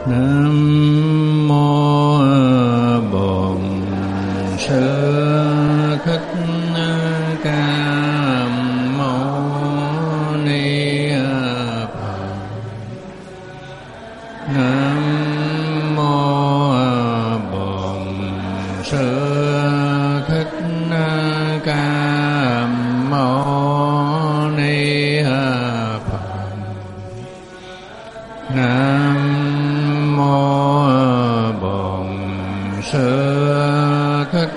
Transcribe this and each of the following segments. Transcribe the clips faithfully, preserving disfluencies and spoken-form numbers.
Nam mô Bổn Sư Thích Ca Mâu Ni Phật. Nam mô Bổn Sư Thích Ca Mâu Ni Phật. Nam mô Bổn Sư Thích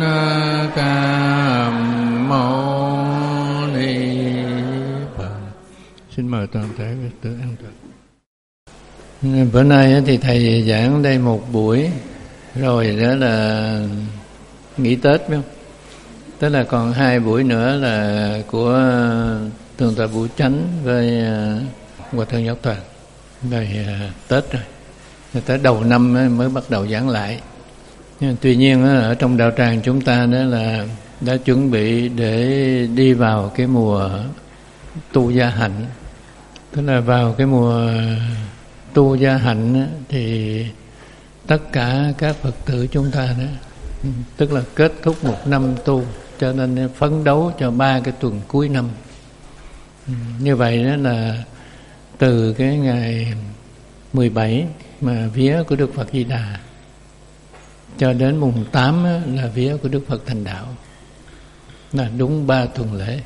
Ca Mâu Ni Phật. Xin mời toàn thể Phật tử an toàn. Bữa nay thì thầy giảng đây một buổi, rồi đó là nghỉ Tết phải không? Tức là còn hai buổi nữa là của Thượng tọa Vũ Chánh với Hòa thượng Giáo Toàn. Rồi Tết rồi, rồi tới đầu năm mới bắt đầu giảng lại. Nhưng tuy nhiên ở trong đạo tràng chúng ta đó là đã chuẩn bị để đi vào cái mùa tu gia hạnh. Tức là vào cái mùa tu gia hạnh thì tất cả các Phật tử chúng ta đó, tức là kết thúc một năm tu, cho nên phấn đấu cho ba cái tuần cuối năm. Như vậy đó là từ cái ngày mười bảy mà vía của Đức Phật Di Đà cho đến mùng tám là vía của Đức Phật Thành Đạo, là đúng ba tuần lễ.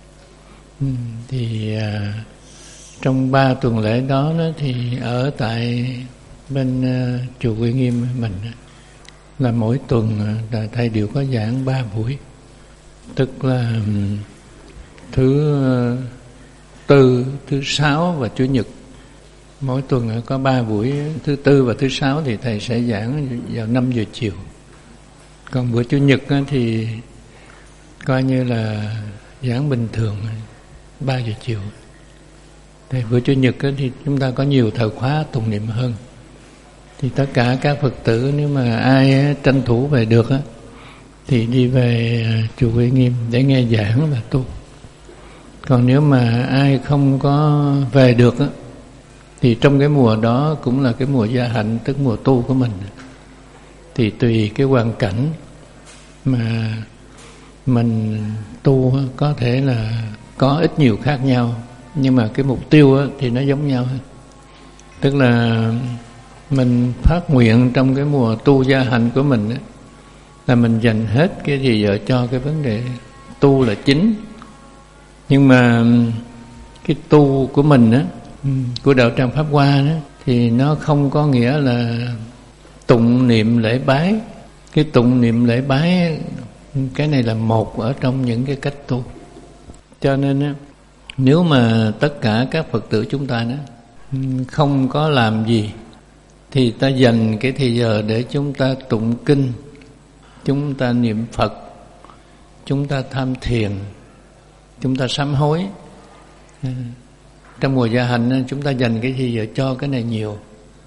Thì à, trong ba tuần lễ đó, đó thì ở tại bên uh, chùa Uy Nghiêm mình là mỗi tuần là thầy đều có giảng ba buổi, tức là um, thứ uh, tư, thứ sáu và chủ nhật. Mỗi tuần có ba buổi, thứ tư và thứ sáu thì thầy sẽ giảng vào năm giờ chiều. Còn bữa chủ nhật thì coi như là giảng bình thường, ba giờ chiều. Thì bữa chủ nhật thì chúng ta có nhiều thời khóa tụng niệm hơn. Thì tất cả các Phật tử nếu mà ai tranh thủ về được thì đi về chùa Uy Nghiêm để nghe giảng và tu. Còn nếu mà ai không có về được thì trong cái mùa đó cũng là cái mùa gia hạnh, tức mùa tu của mình, thì tùy cái hoàn cảnh mà mình tu có thể là có ít nhiều khác nhau, nhưng mà cái mục tiêu thì nó giống nhau. Tức là mình phát nguyện trong cái mùa tu gia hạnh của mình là mình dành hết cái gì giờ cho cái vấn đề tu là chính. Nhưng mà cái tu của mình á, của đạo tràng Pháp Hoa đó, thì nó không có nghĩa là tụng niệm lễ bái. Cái tụng niệm lễ bái, cái này là một ở trong những cái cách tu. Cho nên á, nếu mà tất cả các Phật tử chúng ta đó không có làm gì thì ta dành cái thời giờ để chúng ta tụng kinh, chúng ta niệm Phật, chúng ta tham thiền, chúng ta sám hối. Trong mùa gia hạnh chúng ta dành cái gì giờ cho cái này nhiều.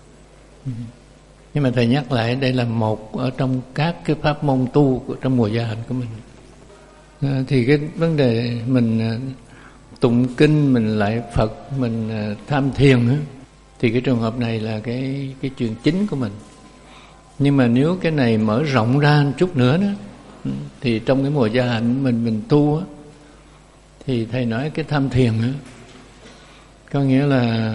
Nhưng mà thầy nhắc lại, đây là một ở trong các cái pháp môn tu của trong mùa gia hạnh của mình. À, thì cái vấn đề mình tụng kinh, mình lại Phật, mình tham thiền, thì cái trường hợp này là cái cái chuyện chính của mình. Nhưng mà nếu cái này mở rộng ra một chút nữa đó, thì trong cái mùa gia hạnh mình mình tu á, thì thầy nói cái tham thiền á, có nghĩa là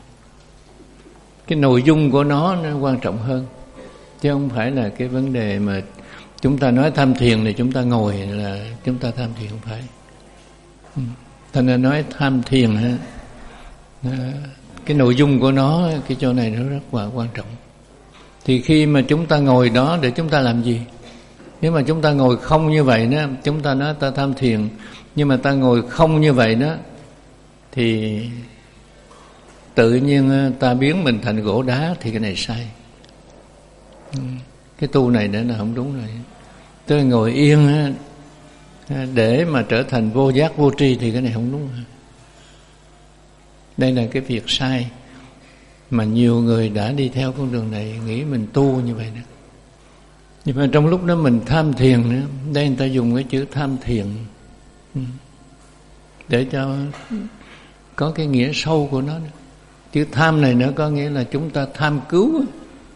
cái nội dung của nó nó quan trọng hơn, chứ không phải là cái vấn đề mà chúng ta nói tham thiền thì chúng ta ngồi là chúng ta tham thiền, không phải. Thành ra nói tham thiền ha, cái nội dung của nó, cái chỗ này nó rất là quan trọng. Thì khi mà chúng ta ngồi đó để chúng ta làm gì? Nếu mà chúng ta ngồi không như vậy đó, chúng ta nói ta tham thiền, nhưng mà ta ngồi không như vậy đó, thì tự nhiên ta biến mình thành gỗ đá, thì cái này sai. Cái tu này nữa là không đúng rồi. Tức là ngồi yên để mà trở thành vô giác vô tri thì cái này không đúng. Đây là cái việc sai mà nhiều người đã đi theo con đường này, nghĩ mình tu như vậy đó. Nhưng mà trong lúc đó mình tham thiền nữa, đây người ta dùng cái chữ tham thiền để cho có cái nghĩa sâu của nó nữa. Chữ tham này nữa có nghĩa là chúng ta tham cứu,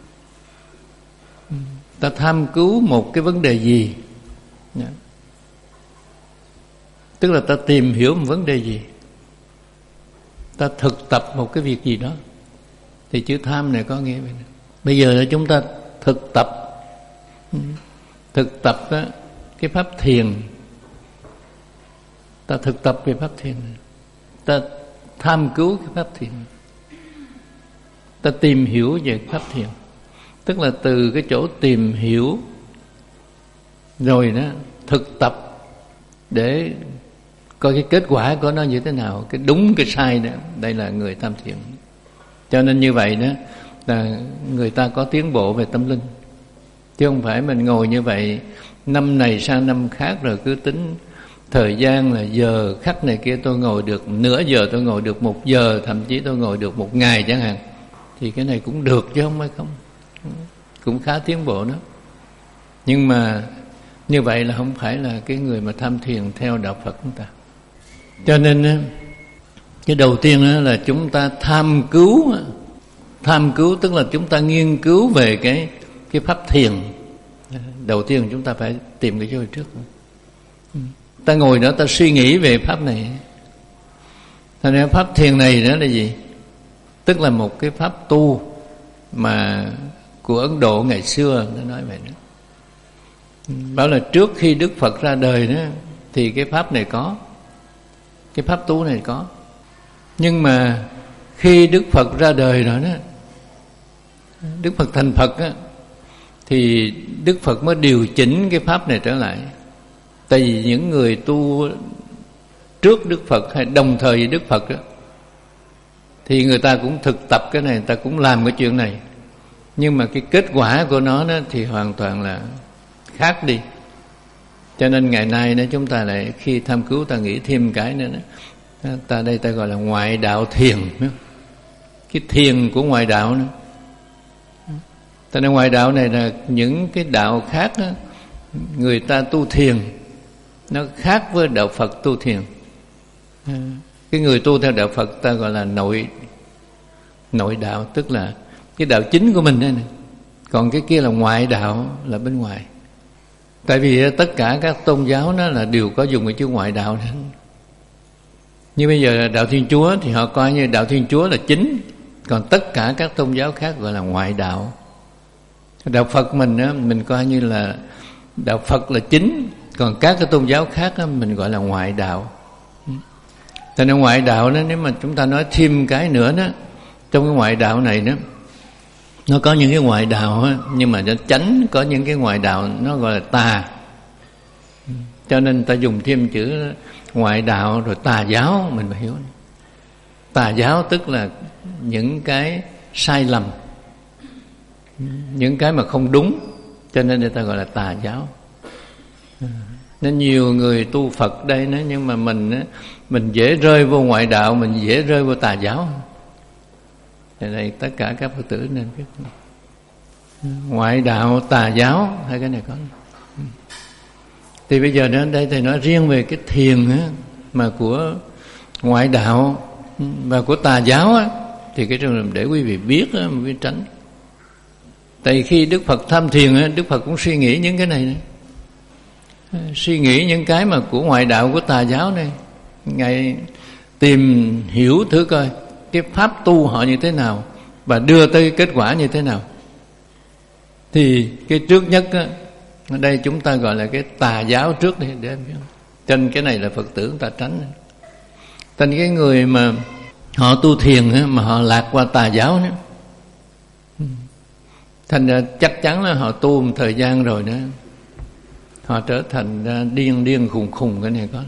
ta tham cứu một cái vấn đề gì, tức là ta tìm hiểu một vấn đề gì, ta thực tập một cái việc gì đó, thì chữ tham này có nghĩa vậy. Bây giờ là chúng ta thực tập, thực tập đó, cái pháp thiền, ta thực tập về pháp thiền, ta tham cứu cái pháp thiền, ta tìm hiểu về pháp thiền, tức là từ cái chỗ tìm hiểu rồi đó thực tập để coi cái kết quả của nó như thế nào, cái đúng cái sai đó. Đây là người tham thiền. Cho nên như vậy đó là người ta có tiến bộ về tâm linh, chứ không phải mình ngồi như vậy năm này sang năm khác rồi cứ tính thời gian là giờ khắc này kia, tôi ngồi được nửa giờ, tôi ngồi được một giờ, thậm chí tôi ngồi được một ngày chẳng hạn, thì cái này cũng được chứ không phải không, cũng khá tiến bộ đó. Nhưng mà như vậy là không phải là cái người mà tham thiền theo đạo Phật chúng ta. Cho nên cái đầu tiên là chúng ta tham cứu, tham cứu tức là chúng ta nghiên cứu về cái cái pháp thiền. Đầu tiên chúng ta phải tìm cái chỗ trước. Ta ngồi đó ta suy nghĩ về pháp này. Thành ra pháp thiền này đó là gì? Tức là một cái pháp tu mà của Ấn Độ ngày xưa nó nói vậy đó. Bảo là trước khi Đức Phật ra đời đó thì cái pháp này có, cái pháp tu này có. Nhưng mà khi Đức Phật ra đời rồi đó, Đức Phật thành Phật á, thì Đức Phật mới điều chỉnh cái pháp này trở lại. Tại vì những người tu trước Đức Phật hay đồng thời với Đức Phật đó, thì người ta cũng thực tập cái này, người ta cũng làm cái chuyện này, nhưng mà cái kết quả của nó đó thì hoàn toàn là khác đi. Cho nên ngày nay đó chúng ta lại khi tham cứu ta nghĩ thêm cái nữa đó. Ta đây ta gọi là ngoại đạo thiền, cái thiền của ngoại đạo nữa. Ta nói ngoại đạo này là những cái đạo khác đó, người ta tu thiền nó khác với đạo Phật tu thiền. Cái người tu theo đạo Phật ta gọi là nội nội đạo, tức là cái đạo chính của mình đây này. Còn cái kia là ngoại đạo, là bên ngoài. Tại vì tất cả các tôn giáo nó là đều có dùng cái chữ ngoại đạo nữa. Như bây giờ đạo Thiên Chúa thì họ coi như đạo Thiên Chúa là chính, còn tất cả các tôn giáo khác gọi là ngoại đạo. Đạo Phật mình á, mình coi như là đạo Phật là chính, còn các cái tôn giáo khác á, mình gọi là ngoại đạo. Cho nên ngoại đạo đó, nếu mà chúng ta nói thêm cái nữa đó, trong cái ngoại đạo này đó, nó có những cái ngoại đạo á, nhưng mà nó tránh có những cái ngoại đạo nó gọi là tà. Cho nên ta dùng thêm chữ ngoại đạo rồi tà giáo, mình phải hiểu. Tà giáo tức là những cái sai lầm, những cái mà không đúng, cho nên người ta gọi là tà giáo. Nên nhiều người tu Phật đây đó, nhưng mà mình mình dễ rơi vô ngoại đạo, mình dễ rơi vô tà giáo. Tại đây tất cả các Phật tử nên biết ngoại đạo, tà giáo, hai cái này có. Thì bây giờ đến đây thầy nói riêng về cái thiền á, mà của ngoại đạo và của tà giáo á, thì cái trường hợp để quý vị biết á, mà biết tránh. Tại vì khi Đức Phật tham thiền á, Đức Phật cũng suy nghĩ những cái này này, suy nghĩ những cái mà của ngoại đạo, của tà giáo này. Ngài tìm hiểu thử coi cái pháp tu họ như thế nào và đưa tới kết quả như thế nào. Thì cái trước nhất á, ở đây chúng ta gọi là cái tà giáo trước đi, để em biết. Cho nên cái này là Phật tử chúng ta tránh. Thành cái người mà họ tu thiền á, mà họ lạc qua tà giáo nữa, thành ra chắc chắn là họ tu một thời gian rồi đó, họ trở thành điên điên khùng khùng. Cái này có.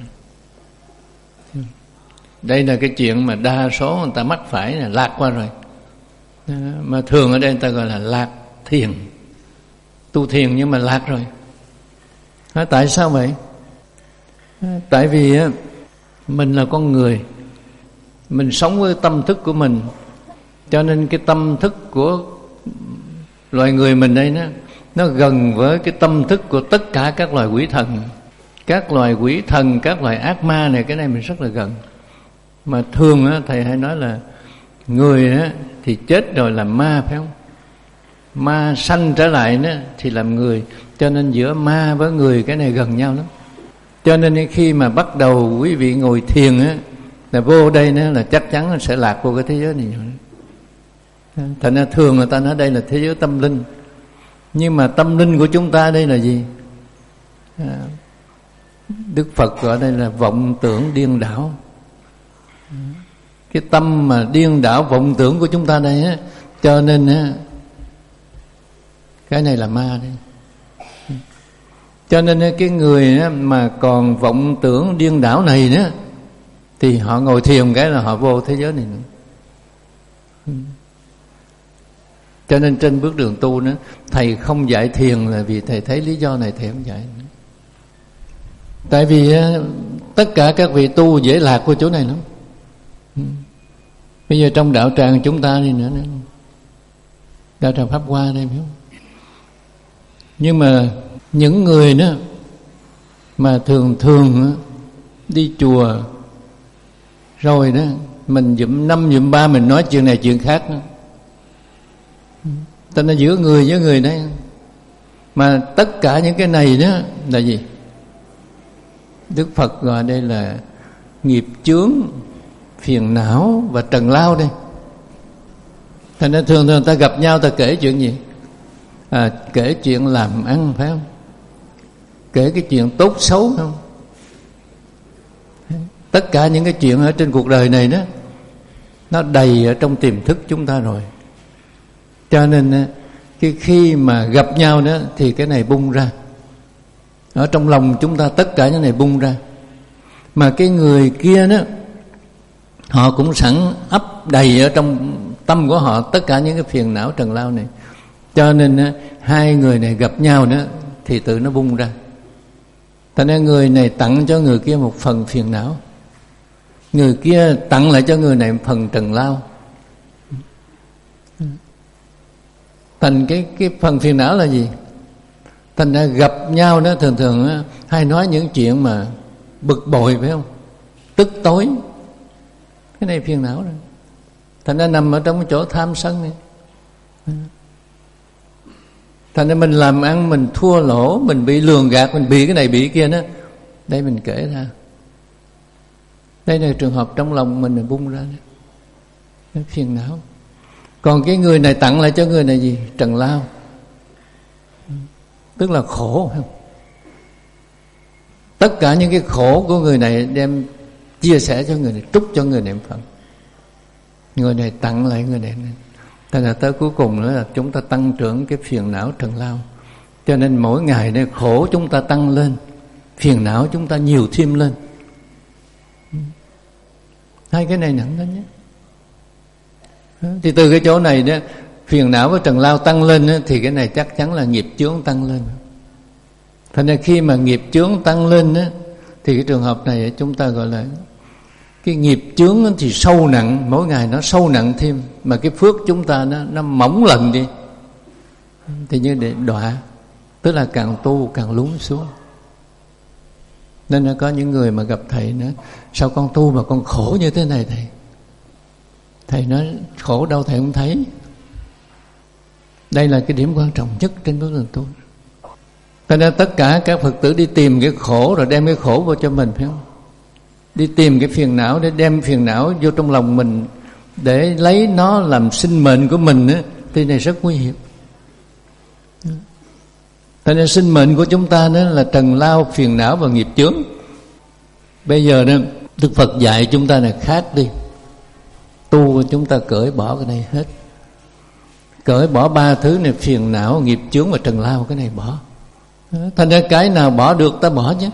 Đây là cái chuyện mà đa số người ta mắc phải là lạc qua rồi. Mà thường ở đây người ta gọi là lạc thiền, tu thiền nhưng mà lạc rồi. Tại sao vậy? Tại vì mình là con người, mình sống với tâm thức của mình, cho nên cái tâm thức của loài người mình đây nó nó gần với cái tâm thức của tất cả các loài quỷ thần. Các loài quỷ thần, các loài ác ma này, cái này mình rất là gần. Mà thường á, thầy hay nói là Người đó thì chết rồi làm ma, phải không? Ma sanh trở lại đó thì làm người. Cho nên giữa ma với người cái này gần nhau lắm. Cho nên khi mà bắt đầu quý vị ngồi thiền á, là vô đây nữa là chắc chắn sẽ lạc vô cái thế giới này. Thành ra thường người ta nói đây là thế giới tâm linh. Nhưng mà tâm linh của chúng ta đây là gì? Đức Phật gọi đây là vọng tưởng điên đảo. Cái tâm mà điên đảo vọng tưởng của chúng ta đây á, cho nên á, cái này là ma đây. Cho nên cái người mà còn vọng tưởng điên đảo này nữa, thì họ ngồi thiền cái là họ vô thế giới này nữa. Cho nên trên bước đường tu nữa, thầy không dạy thiền là vì thầy thấy lý do này thầy không dạy nữa. Tại vì tất cả các vị tu dễ lạc của chỗ này lắm. Bây giờ trong đạo tràng chúng ta đi nữa, nữa. Đạo tràng Pháp Hoa đây, phải không? Nhưng mà những người đó mà thường thường đi chùa rồi đó, mình dụm năm dụm ba mình nói chuyện này chuyện khác đó. Cho nên giữa người với người đấy, mà tất cả những cái này đó là gì? Đức Phật gọi đây là nghiệp chướng, phiền não và trần lao đây. Thành ra thường thường ta gặp nhau ta kể chuyện gì? À, kể chuyện làm ăn, phải không? Kể cái chuyện tốt xấu, phải không? Tất cả những cái chuyện ở trên cuộc đời này đó, nó đầy ở trong tiềm thức chúng ta rồi. Cho nên cái khi mà gặp nhau đó thì cái này bung ra. Ở trong lòng chúng ta tất cả những này bung ra. Mà cái người kia đó, họ cũng sẵn ấp đầy ở trong tâm của họ tất cả những cái phiền não trần lao này. Cho nên hai người này gặp nhau nữa thì tự nó bung ra. Thành ra người này tặng cho người kia một phần phiền não, người kia tặng lại cho người này một phần trần lao. Thành cái cái phần phiền não là gì? Thành ra gặp nhau đó thường thường hay nói những chuyện mà bực bội, phải không? Tức tối. Cái này phiền não rồi. Thành ra nằm ở trong cái chỗ tham sân này. Thành ra mình làm ăn mình thua lỗ, mình bị lường gạt, mình bị cái này bị cái kia đó. Đây mình kể ra. Đây là trường hợp trong lòng mình bung ra. Nó phiền não. Còn cái người này tặng lại cho người này gì? Trần lao. Tức là khổ. Tất cả những cái khổ của người này đem chia sẻ cho người này, trút cho người này một phần. Người này tặng lại người này. Thành ra tới cuối cùng nữa là chúng ta tăng trưởng cái phiền não trần lao. Cho nên mỗi ngày này khổ chúng ta tăng lên, phiền não chúng ta nhiều thêm lên. Hai cái này nặng lên nhé. Thì từ cái chỗ này đó, phiền não với trần lao tăng lên đó, thì cái này chắc chắn là nghiệp chướng tăng lên. Thành ra khi mà nghiệp chướng tăng lên đó, thì cái trường hợp này chúng ta gọi là cái nghiệp chướng thì sâu nặng, mỗi ngày nó sâu nặng thêm, mà cái phước chúng ta nó, nó mỏng lần đi, thì như để đọa, tức là càng tu càng lún xuống. Nên là có những người mà gặp thầy nữa, sao con tu mà con khổ như thế này thầy? Thầy nói khổ đâu thầy không thấy. Đây là cái điểm quan trọng nhất trên bước đường tu. Cho nên tất cả các Phật tử đi tìm cái khổ rồi đem cái khổ vào cho mình, phải không? Đi tìm cái phiền não để đem phiền não vô trong lòng mình, để lấy nó làm sinh mệnh của mình á, thì này rất nguy hiểm. Cho nên sinh mệnh của chúng ta đó là trần lao, phiền não và nghiệp chướng. Bây giờ đó Đức Phật dạy chúng ta là khác đi. Tu chúng ta cởi bỏ cái này hết. Cởi bỏ ba thứ này: phiền não, nghiệp chướng và trần lao. Cái này bỏ. Thành ra cái nào bỏ được ta bỏ chứ.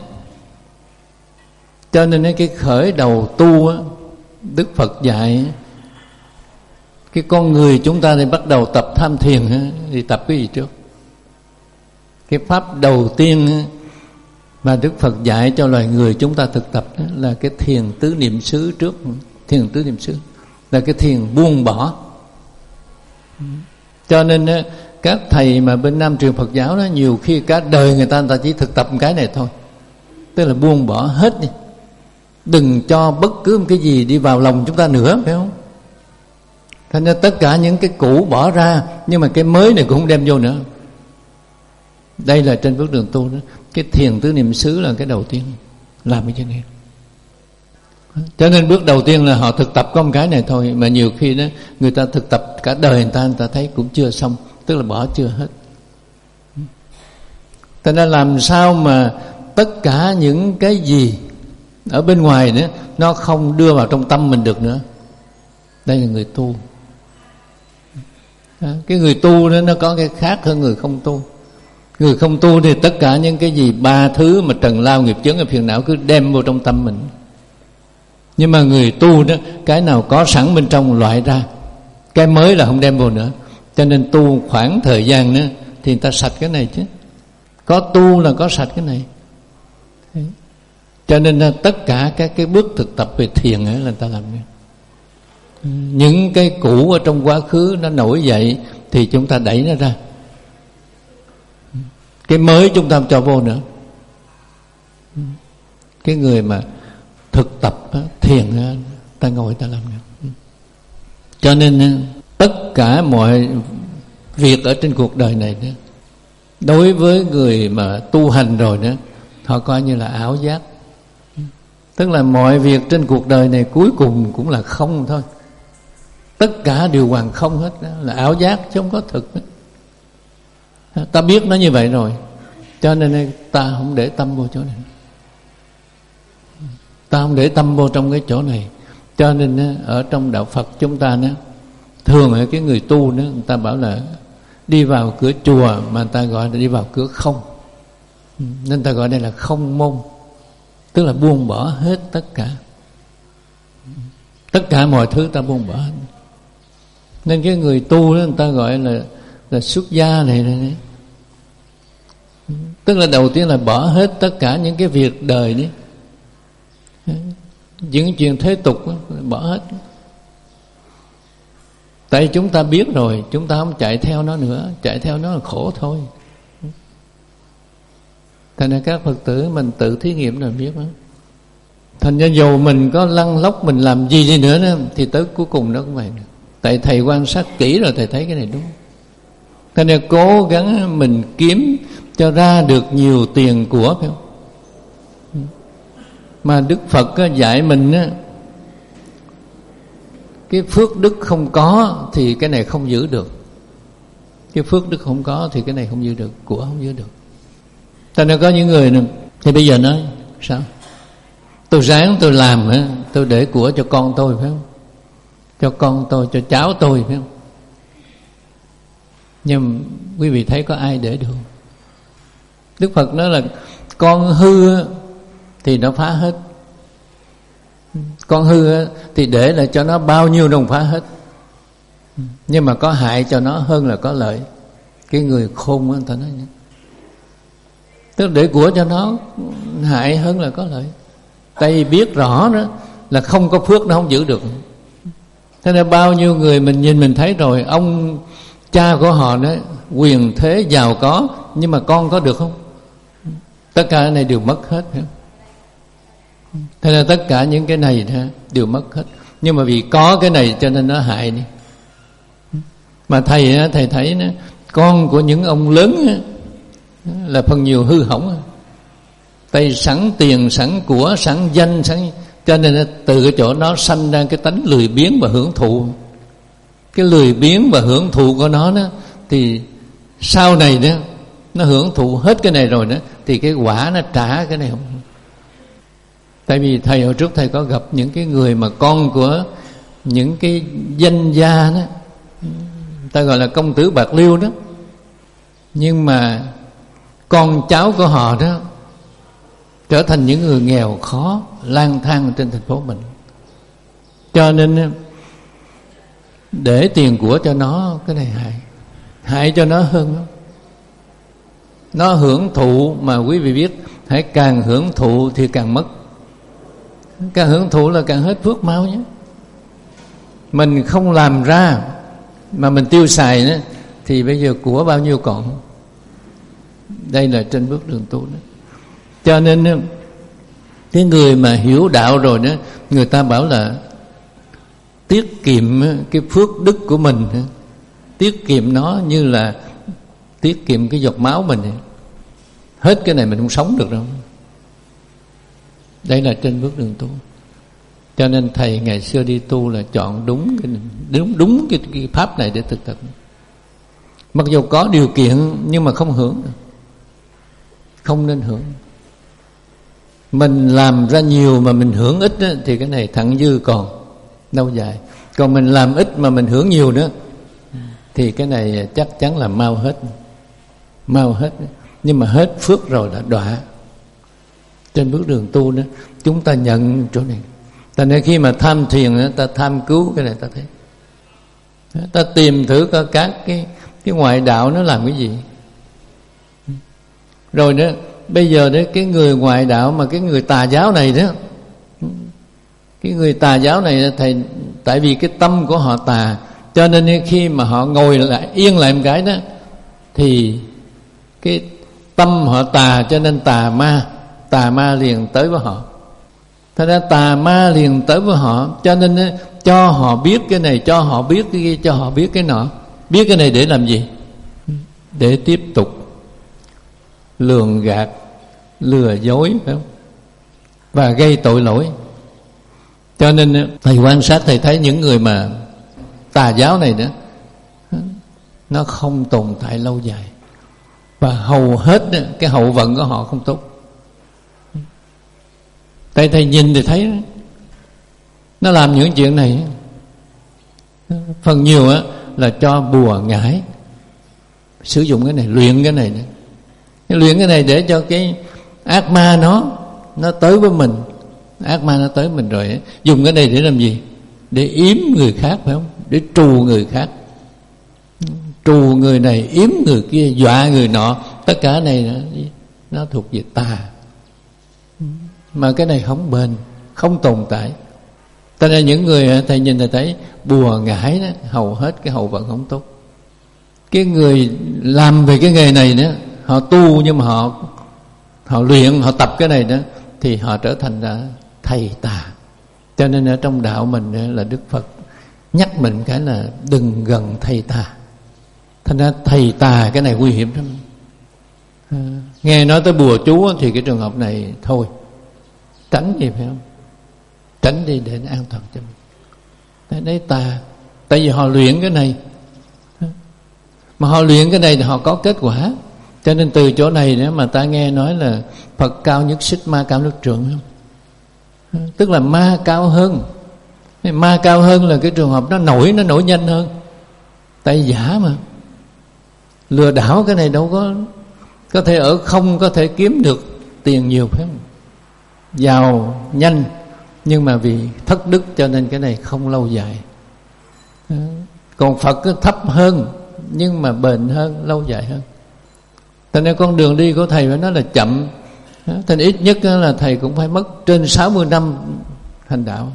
Cho nên cái khởi đầu tu á, Đức Phật dạy cái con người chúng ta thì bắt đầu tập tham thiền á, thì tập cái gì trước? Cái pháp đầu tiên á, mà Đức Phật dạy cho loài người chúng ta thực tập đó, là cái thiền tứ niệm xứ trước. Thiền tứ niệm xứ là cái thiền buông bỏ. Cho nên á, các thầy mà bên Nam truyền Phật giáo đó, nhiều khi cả đời người ta người ta chỉ thực tập một cái này thôi, tức là buông bỏ hết đi, đừng cho bất cứ một cái gì đi vào lòng chúng ta nữa, phải không? Thành ra tất cả những cái cũ bỏ ra, nhưng mà cái mới này cũng không đem vô nữa. Đây là trên bước đường tu đó. Cái thiền tứ niệm xứ là cái đầu tiên làm cái chuyện này. Cho nên bước đầu tiên là họ thực tập có một cái này thôi, mà nhiều khi đó người ta thực tập cả đời người ta người ta thấy cũng chưa xong, tức là bỏ chưa hết. Cho nên làm sao mà tất cả những cái gì ở bên ngoài nữa nó không đưa vào trong tâm mình được nữa. Đây là người tu. Cái người tu đó nó có cái khác hơn người không tu. Người không tu thì tất cả những cái gì ba thứ mà trần lao nghiệp chướng và phiền não cứ đem vô trong tâm mình. Nhưng mà người tu đó, cái nào có sẵn bên trong loại ra, cái mới là không đem vô nữa. Cho nên tu khoảng thời gian nữa thì người ta sạch cái này chứ. Có tu là có sạch cái này. Đấy. Cho nên tất cả các cái bước thực tập về thiền ấy là người ta làm được. Những cái cũ ở trong quá khứ nó nổi dậy thì chúng ta đẩy nó ra, cái mới chúng ta không cho vô nữa. Cái người mà thực tập thiền ta ngồi ta làm được. Cho nên tất cả mọi việc ở trên cuộc đời này đó, đối với người mà tu hành rồi đó, họ coi như là ảo giác. Tức là mọi việc trên cuộc đời này cuối cùng cũng là không thôi. Tất cả đều hoàn không hết đó, là ảo giác chứ không có thực đó. Ta biết nó như vậy rồi, cho nên ta không để tâm vô chỗ này. Ta không để tâm vô trong cái chỗ này. Cho nên ở trong đạo Phật chúng ta đó, thường ở cái người tu đó, người ta bảo là đi vào cửa chùa mà người ta gọi là đi vào cửa không. Nên ta gọi đây là không môn, tức là buông bỏ hết tất cả. Tất cả mọi thứ ta buông bỏ hết. Nên cái người tu đó người ta gọi là là xuất gia này, này, này. Tức là đầu tiên là bỏ hết tất cả những cái việc đời đi, những chuyện thế tục đó, bỏ hết. Tại chúng ta biết rồi, chúng ta không chạy theo nó nữa. Chạy theo nó là khổ thôi. Thành ra các Phật tử mình tự thí nghiệm rồi biết đó. Thành ra dù mình có lăn lóc, mình làm gì đi nữa đó, thì tới cuối cùng nó cũng vậy. Tại thầy quan sát kỹ rồi thầy thấy cái này đúng. Thành ra cố gắng mình kiếm cho ra được nhiều tiền của, phải không? Mà Đức Phật dạy mình á, cái phước đức không có thì cái này không giữ được. Cái phước đức không có thì cái này không giữ được, của không giữ được. Cho nên có những người này, thì bây giờ nói sao? Tôi ráng tôi làm, tôi để của cho con tôi, phải không? Cho con tôi, cho cháu tôi, phải không? Nhưng quý vị thấy có ai để được? Đức Phật nói là con hư thì nó phá hết. Con hư thì để lại cho nó bao nhiêu đồng phá hết. Nhưng mà có hại cho nó hơn là có lợi. Cái người khôn người ta nói vậy. Tức là để của cho nó hại hơn là có lợi. Tại vì biết rõ đó là không có phước nó không giữ được. Thế nên bao nhiêu người mình nhìn mình thấy rồi, ông cha của họ đó quyền thế giàu có, nhưng mà con có được không? Tất cả cái này đều mất hết. Thế nên tất cả những cái này đều mất hết. Nhưng mà vì có cái này cho nên nó hại đi. Mà thầy thầy thấy đó, con của những ông lớn là phần nhiều hư hỏng. Tay sẵn tiền, sẵn của, sẵn danh, sẵn, cho nên từ cái chỗ nó sanh ra cái tánh lười biếng và hưởng thụ. Cái lười biếng và hưởng thụ của nó đó, thì sau này đó nó hưởng thụ hết cái này rồi đó, thì cái quả nó trả cái này không. Tại vì thầy hồi trước thầy có gặp những cái người mà con của những cái danh gia đó, ta gọi là công tử Bạc Liêu đó, nhưng mà con cháu của họ đó trở thành những người nghèo khó lang thang trên thành phố mình. Cho nên để tiền của cho nó, cái này hại hại cho nó hơn đó. Nó hưởng thụ mà quý vị biết, hãy càng hưởng thụ thì càng mất. Càng hưởng thụ là càng hết phước mau nhé. Mình không làm ra mà mình tiêu xài đó, thì bây giờ của bao nhiêu còn. Đây là trên bước đường tu đó. Cho nên cái người mà hiểu đạo rồi đó, người ta bảo là tiết kiệm cái phước đức của mình, tiết kiệm nó như là tiết kiệm cái giọt máu mình. Hết cái này mình không sống được đâu. Đây là trên bước đường tu. Cho nên thầy ngày xưa đi tu là chọn đúng cái, đúng, đúng cái, cái pháp này để thực tập. Mặc dù có điều kiện nhưng mà không hưởng, không nên hưởng. Mình làm ra nhiều mà mình hưởng ít đó, thì cái này thặng dư còn lâu dài. Còn mình làm ít mà mình hưởng nhiều nữa thì cái này chắc chắn là mau hết. Mau hết. Nhưng mà hết phước rồi là đọa. Trên bước đường tu đó, chúng ta nhận chỗ này. Tại nên khi mà tham thiền, ta tham cứu cái này ta thấy. Ta tìm thử coi các cái, cái ngoại đạo nó làm cái gì. Rồi đó, bây giờ đó cái người ngoại đạo mà cái người tà giáo này đó, cái người tà giáo này thầy, tại vì cái tâm của họ tà, cho nên khi mà họ ngồi lại yên lại một cái đó thì cái tâm họ tà, cho nên tà ma, tà ma liền tới với họ. Thật ra tà ma liền tới với họ, cho nên cho họ biết cái này, cho họ biết cái kia, cho họ biết cái nọ. Biết cái này để làm gì? Để tiếp tục lường gạt, lừa dối, phải không? Và gây tội lỗi. Cho nên thầy quan sát, thầy thấy những người mà tà giáo này đó, nó không tồn tại lâu dài. Và hầu hết cái hậu vận của họ không tốt. Tại thầy nhìn thì thấy nó làm những chuyện này phần nhiều á là cho bùa ngải, sử dụng cái này, luyện cái này nữa. Luyện cái này để cho cái ác ma nó nó tới với mình. Ác ma nó tới mình rồi ấy. Dùng cái này để làm gì? Để yếm người khác, phải không? Để trù người khác, trù người này, yếm người kia, dọa người nọ. Tất cả này nó, nó thuộc về tà. Mà cái này không bền, không tồn tại. Cho nên những người thầy nhìn thầy thấy bùa ngải đó, hầu hết cái hậu vận không tốt. Cái người làm về cái nghề này đó, họ tu nhưng mà họ họ luyện, họ tập cái này đó, thì họ trở thành là thầy tà. Cho nên ở trong đạo mình là Đức Phật nhắc mình cái là đừng gần thầy tà. Thành ra thầy tà cái này nguy hiểm lắm. À, nghe nói tới bùa chú thì cái trường hợp này thôi, tránh đi, phải không? Tránh đi để an toàn cho mình. Đấy tà. Tại vì họ luyện cái này, mà họ luyện cái này thì họ có kết quả. Cho nên từ chỗ này nữa mà ta nghe nói là Phật cao nhất xích, ma cao nhất trượng, không? Tức là ma cao hơn. Ma cao hơn là cái trường hợp nó nổi, nó nổi nhanh hơn. Tại giả mà. Lừa đảo cái này đâu có có thể ở không có thể kiếm được tiền nhiều, phải không? Giàu nhanh, nhưng mà vì thất đức cho nên cái này không lâu dài. Còn Phật cứ thấp hơn nhưng mà bền hơn, lâu dài hơn. Cho nên con đường đi của thầy phải nói là chậm. Thành ít nhất là thầy cũng phải mất trên sáu mươi năm hành đạo.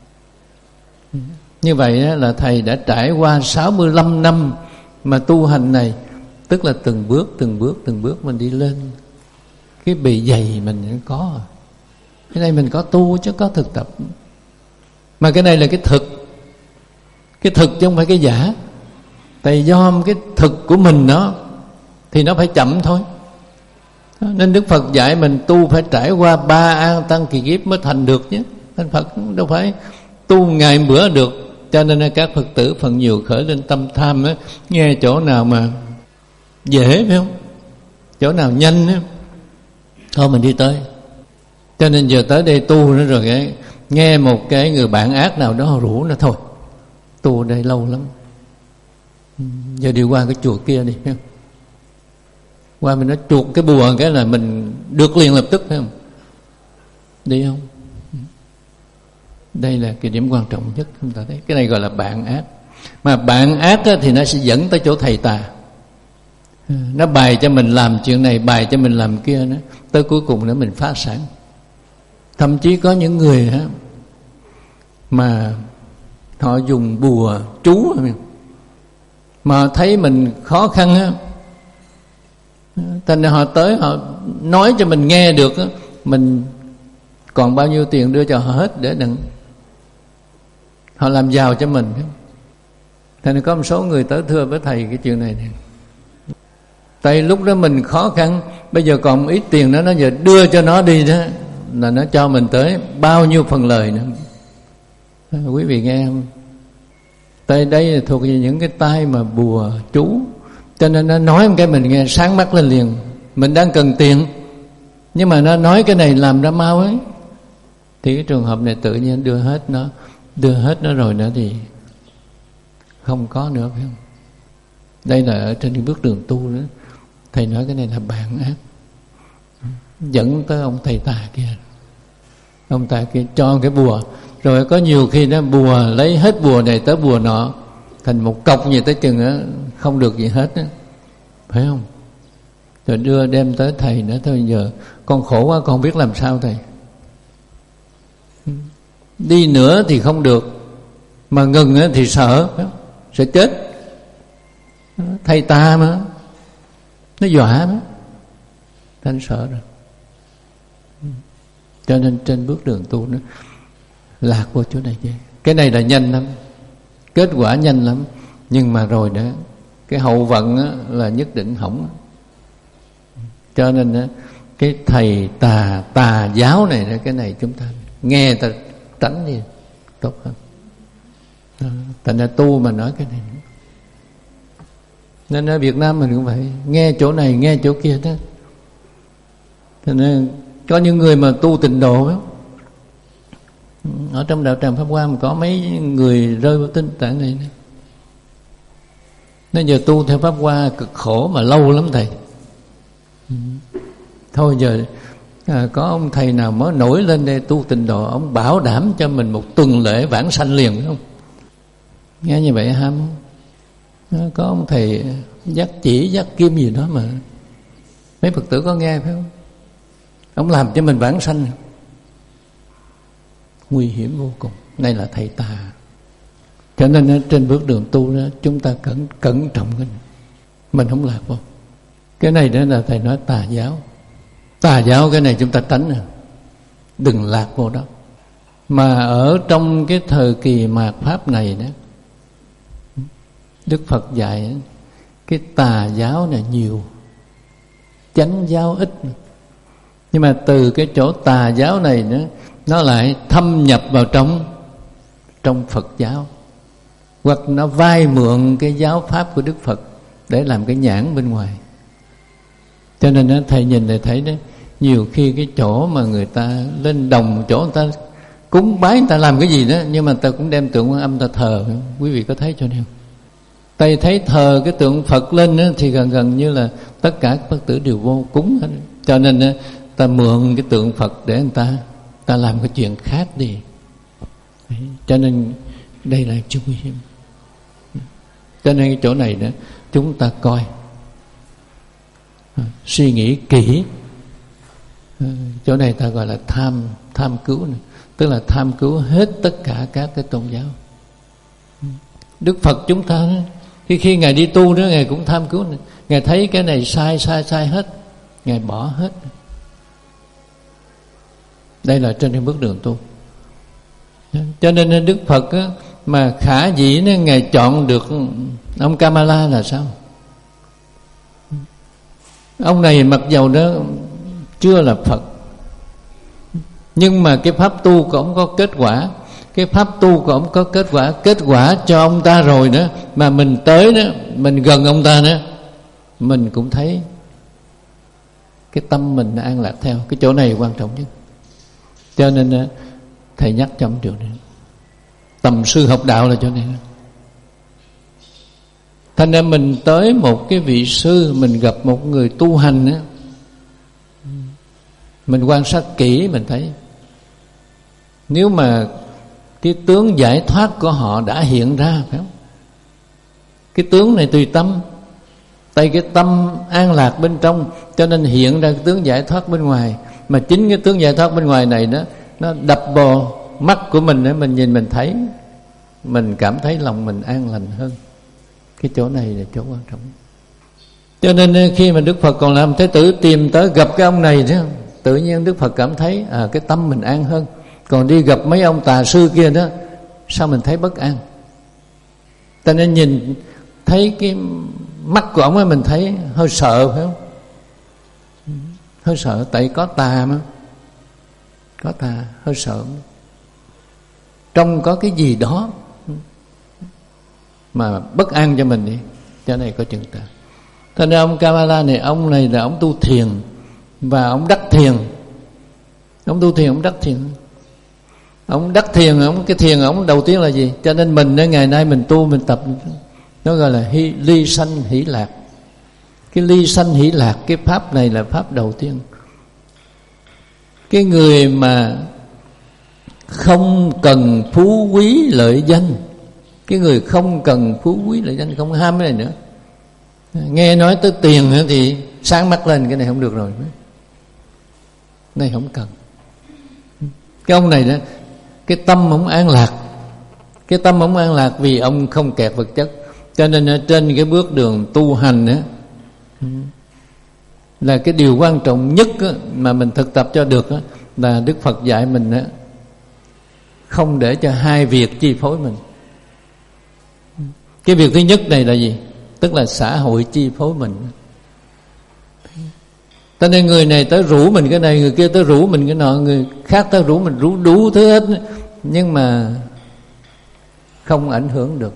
Như vậy là thầy đã trải qua sáu mươi lăm năm mà tu hành này. Tức là từng bước, từng bước, từng bước mình đi lên. Cái bì dày mình có. Cái này mình có tu chứ có thực tập. Mà cái này là cái thực. Cái thực chứ không phải cái giả. Tại do cái thực của mình đó thì nó phải chậm thôi. Nên Đức Phật dạy mình tu phải trải qua ba an tăng kỳ kiếp mới thành được chứ. Nên Phật đâu phải tu ngày bữa được. Cho nên các Phật tử phần nhiều khởi lên tâm tham á, nghe chỗ nào mà dễ, phải không? Chỗ nào nhanh á, thôi mình đi tới. Cho nên giờ tới đây tu nữa rồi cái, nghe một cái người bạn ác nào đó rủ nó thôi, tu ở đây lâu lắm, giờ đi qua cái chùa kia đi, phải không? Qua mình nói chuột cái bùa cái là mình được liền lập tức, phải không? Đi không? Đây là cái điểm quan trọng nhất chúng ta thấy. Cái này gọi là bạn ác. Mà bạn ác á, thì nó sẽ dẫn tới chỗ thầy tà. Nó bày cho mình làm chuyện này, bày cho mình làm kia nữa, tới cuối cùng nữa mình phá sản. Thậm chí có những người á, mà họ dùng bùa chú mà thấy mình khó khăn á, thành ra họ tới họ nói cho mình nghe được á, mình còn bao nhiêu tiền đưa cho họ hết để đừng. họ làm giàu cho mình. Thành có một số người tới thưa với thầy cái chuyện này này. Tại lúc đó mình khó khăn, bây giờ còn ít tiền đó, nó giờ đưa cho nó đi đó, là nó cho mình tới bao nhiêu phần lời nữa. Quý vị nghe không? Tại đây là thuộc về những cái tai mà bùa chú, cho nên nó nói một cái mình nghe sáng mắt lên liền. Mình đang cần tiền, nhưng mà nó nói cái này làm ra mau ấy, thì cái trường hợp này tự nhiên đưa hết nó, đưa hết nó rồi nữa thì không có nữa, phải không? Đây là ở trên cái bước đường tu đó. Thầy nói cái này là bản ác, dẫn tới ông thầy tà kia. Ông thầy kia cho cái bùa, rồi có nhiều khi nó bùa lấy hết bùa này tới bùa nọ, thành một cọc gì tới chừng đó, không được gì hết đó, phải không? Rồi đưa đem tới thầy nữa. Thôi giờ con khổ quá, con không biết làm sao thầy. Đi nữa thì không được, mà ngừng thì sợ, sẽ chết. Thầy ta mà, nó dọa đó, anh sợ rồi. Cho nên trên bước đường tu nó lạc vô chỗ này chứ. Cái này là nhanh lắm, kết quả nhanh lắm, nhưng mà rồi đó cái hậu vận á, là nhất định hỏng. Cho nên á, cái thầy tà tà giáo này, cái này chúng ta nghe ta tránh đi tốt hơn. Thành ra tu mà nói cái này. Nên ở Việt Nam mình cũng phải nghe chỗ này nghe chỗ kia đó. Cho nên có những người mà tu tịnh độ đó, ở trong đạo tràng Pháp Hoa mà có mấy người rơi vào tình trạng này nữa. Nên giờ tu theo Pháp Hoa cực khổ mà lâu lắm thầy. Thôi giờ à, có ông thầy nào mới nổi lên đây tu tịnh độ, ông bảo đảm cho mình một tuần lễ vãng sanh liền, phải không? Nghe như vậy ham không? Có ông thầy dắt chỉ dắt kim gì đó mà mấy Phật tử có nghe, phải không? Ông làm cho mình vãng sanh, nguy hiểm vô cùng. Đây là thầy tà. Cho nên trên bước đường tu đó, chúng ta cẩn cẩn trọng cái này, mình không lạc vô. Cái này đó là thầy nói tà giáo. Tà giáo cái này chúng ta tránh rồi, đừng lạc vô đó. Mà ở trong cái thời kỳ mạt Pháp này đó, Đức Phật dạy cái tà giáo này nhiều, chánh giáo ít. Nhưng mà từ cái chỗ tà giáo này nữa, nó lại thâm nhập vào trong trong Phật giáo, hoặc nó vay mượn cái giáo pháp của Đức Phật để làm cái nhãn bên ngoài. Cho nên đó, thầy nhìn thầy thấy đó, nhiều khi cái chỗ mà người ta lên đồng, chỗ người ta cúng bái, người ta làm cái gì đó, nhưng mà người ta cũng đem tượng Quan Âm ta thờ. Quý vị có thấy cho nên không? Thầy thấy thờ cái tượng Phật lên đó, thì gần gần như là tất cả các Phật tử đều vô cúng hết. Cho nên đó, ta mượn cái tượng Phật để người ta ta làm cái chuyện khác đi. Đấy. Cho nên đây là chuyện nguy hiểm. Cho nên cái chỗ này đó chúng ta coi, à, suy nghĩ kỹ. À, chỗ này ta gọi là tham tham cứu này, tức là tham cứu hết tất cả các cái tôn giáo. Đức Phật chúng ta đó, khi khi ngài đi tu đó, ngài cũng tham cứu này. Ngài thấy cái này sai sai sai hết, ngài bỏ hết. Đây là trên cái bước đường tu. Cho nên Đức Phật á, mà khả dĩ nên ngài chọn được ông Kamala là sao? Ông này mặc dầu đó chưa là Phật, nhưng mà cái pháp tu của ông có kết quả. Cái pháp tu của ông có kết quả, kết quả cho ông ta rồi đó, mà mình tới đó, mình gần ông ta đó, mình cũng thấy cái tâm mình an lạc theo. Cái chỗ này quan trọng nhất. Cho nên thầy nhắc cho ông điều này, tầm sư học đạo là chỗ này. Thành ra mình tới một cái vị sư, mình gặp một người tu hành á, mình quan sát kỹ mình thấy, nếu mà cái tướng giải thoát của họ đã hiện ra, phải không? Cái tướng này tùy tâm, tại cái tâm an lạc bên trong, cho nên hiện ra cái tướng giải thoát bên ngoài. Mà chính cái tướng giải thoát bên ngoài này đó, nó đập vào mắt của mình để mình nhìn mình thấy, mình cảm thấy lòng mình an lành hơn. Cái chỗ này là chỗ quan trọng. Cho nên khi mà Đức Phật còn làm Thế tử tìm tới gặp cái ông này đó, tự nhiên Đức Phật cảm thấy à, cái tâm mình an hơn. Còn đi gặp mấy ông tà sư kia đó, sao mình thấy bất an? Ta nên nhìn thấy cái mắt của ông ấy, mình thấy hơi sợ, phải không? Hơi sợ, tại có tà mà, có tà, hơi sợ. Trong có cái gì đó mà bất an cho mình đi, cho này có chừng tà. Thế nên ông Kamala này, ông này là ông tu thiền và ông đắc thiền. Ông tu thiền, ông đắc thiền. Ông đắc thiền, ông cái thiền ông đầu tiên là gì? Cho nên mình đến ngày nay mình tu, mình tập, nó gọi là hy, ly sanh hỷ lạc. Cái ly sanh hỷ lạc, cái pháp này là pháp đầu tiên. Cái người mà không cần phú quý lợi danh, cái người không cần phú quý lợi danh, không ham cái này nữa. Nghe nói tới tiền thì sáng mắt lên, cái này không được rồi, này không cần. Cái ông này đó, cái tâm ông an lạc, cái tâm ông an lạc vì ông không kẹt vật chất. Cho nên ở trên cái bước đường tu hành đó, là cái điều quan trọng nhất đó, mà mình thực tập cho được đó, là Đức Phật dạy mình đó, không để cho hai việc chi phối mình. Cái việc thứ nhất này là gì? Tức là xã hội chi phối mình. Cho nên người này tới rủ mình cái này, người kia tới rủ mình cái nọ, người khác tới rủ mình rủ đủ thứ hết, nhưng mà không ảnh hưởng được.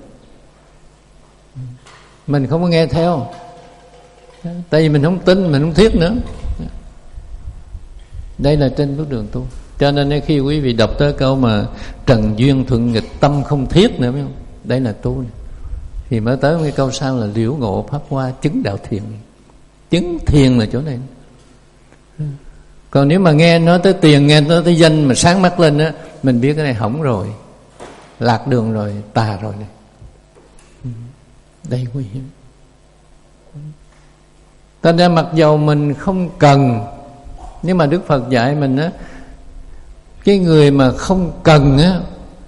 Mình không có nghe theo, tại vì mình không tin, mình không thiết nữa. Đây là trên bước đường tu. Cho nên khi quý vị đọc tới câu mà trần duyên thuận nghịch tâm không thiết nữa, biết không? Đây là tu này. Thì mới tới cái câu sau là liễu ngộ pháp hoa chứng đạo thiền. Chứng thiền là chỗ này. Còn nếu mà nghe nói tới tiền, nghe nói tới danh mà sáng mắt lên á, mình biết cái này hỏng rồi, lạc đường rồi, tà rồi này. Đây nguy hiểm. Thành ra mặc dầu mình không cần, nhưng mà Đức Phật dạy mình á, cái người mà không cần á,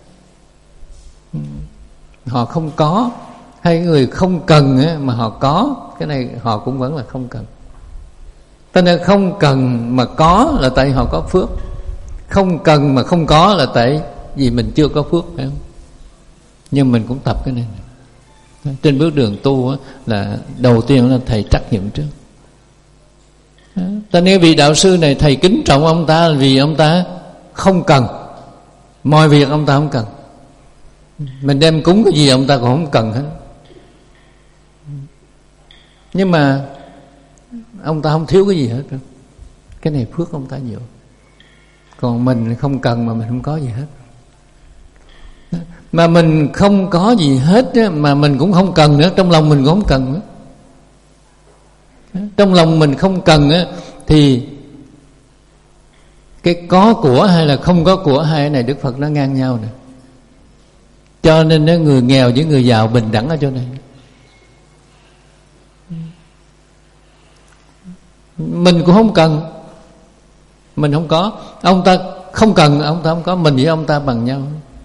họ không có, hay người không cần á, mà họ có, cái này họ cũng vẫn là không cần. Cho nên không cần mà có là tại họ có phước, không cần mà không có là tại vì mình chưa có phước, phải không? Nhưng mình cũng tập cái này. Trên bước đường tu á, là đầu tiên là thầy trắc nghiệm trước. Cho nên vị đạo sư này thầy kính trọng ông ta vì ông ta không cần, mọi việc ông ta không cần. Mình đem cúng cái gì ông ta cũng không cần hết. Nhưng mà ông ta không thiếu cái gì hết. Cái này phước ông ta nhiều. Còn mình không cần mà mình không có gì hết. Mà mình không có gì hết á, mà mình cũng không cần nữa, trong lòng mình cũng không cần nữa. Trong lòng mình không cần á, thì cái có của hay là không có của, hai cái này Đức Phật nó ngang nhau nè. Cho nên đó, người nghèo với người giàu bình đẳng ở chỗ này. Mình cũng không cần, mình không có. Ông ta không cần, ông ta không có, mình với ông ta bằng nhau.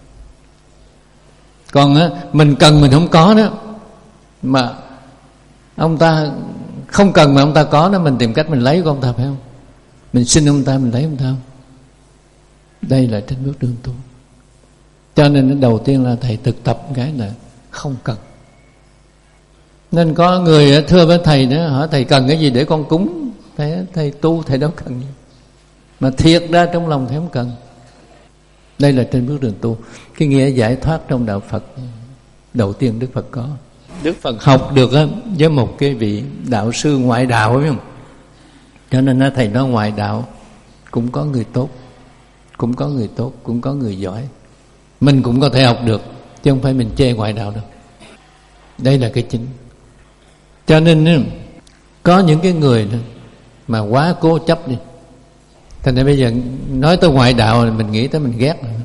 Còn á, mình cần mình không có đó, mà ông ta không cần mà ông ta có đó, mình tìm cách mình lấy của ông ta, phải không? Mình xin ông ta, mình lấy ông ta không? Đây là trên bước đường tu. Cho nên đầu tiên là thầy thực tập cái là không cần. Nên có người thưa với thầy đó, hỏi thầy cần cái gì để con cúng? Thầy, thầy tu thầy đâu cần gì. Mà thiệt ra trong lòng thầy không cần. Đây là trên bước đường tu. Cái nghĩa giải thoát trong đạo Phật đầu tiên Đức Phật có. Đức Phật học được á, với một cái vị đạo sư ngoại đạo, phải không? Cho nên á, thầy nói ngoại đạo cũng có người tốt, cũng có người tốt, cũng có người giỏi. Mình cũng có thể học được, chứ không phải mình chê ngoại đạo đâu. Đây là cái chính. Cho nên có những cái người mà quá cố chấp đi, thành ra bây giờ nói tới ngoại đạo mình nghĩ tới mình ghét rồi.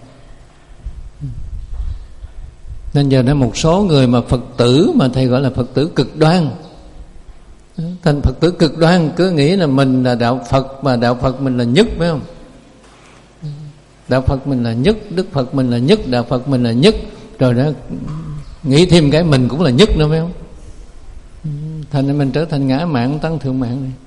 Nên giờ nói một số người mà Phật tử mà thầy gọi là Phật tử cực đoan, thành Phật tử cực đoan cứ nghĩ là mình là đạo Phật, mà đạo Phật mình là nhất, phải không? Đạo Phật mình là nhất, Đức Phật mình là nhất, đạo Phật mình là nhất, rồi đó nghĩ thêm cái mình cũng là nhất nữa, phải không? Thành ra mình trở thành ngã mạn tăng thượng mạng này.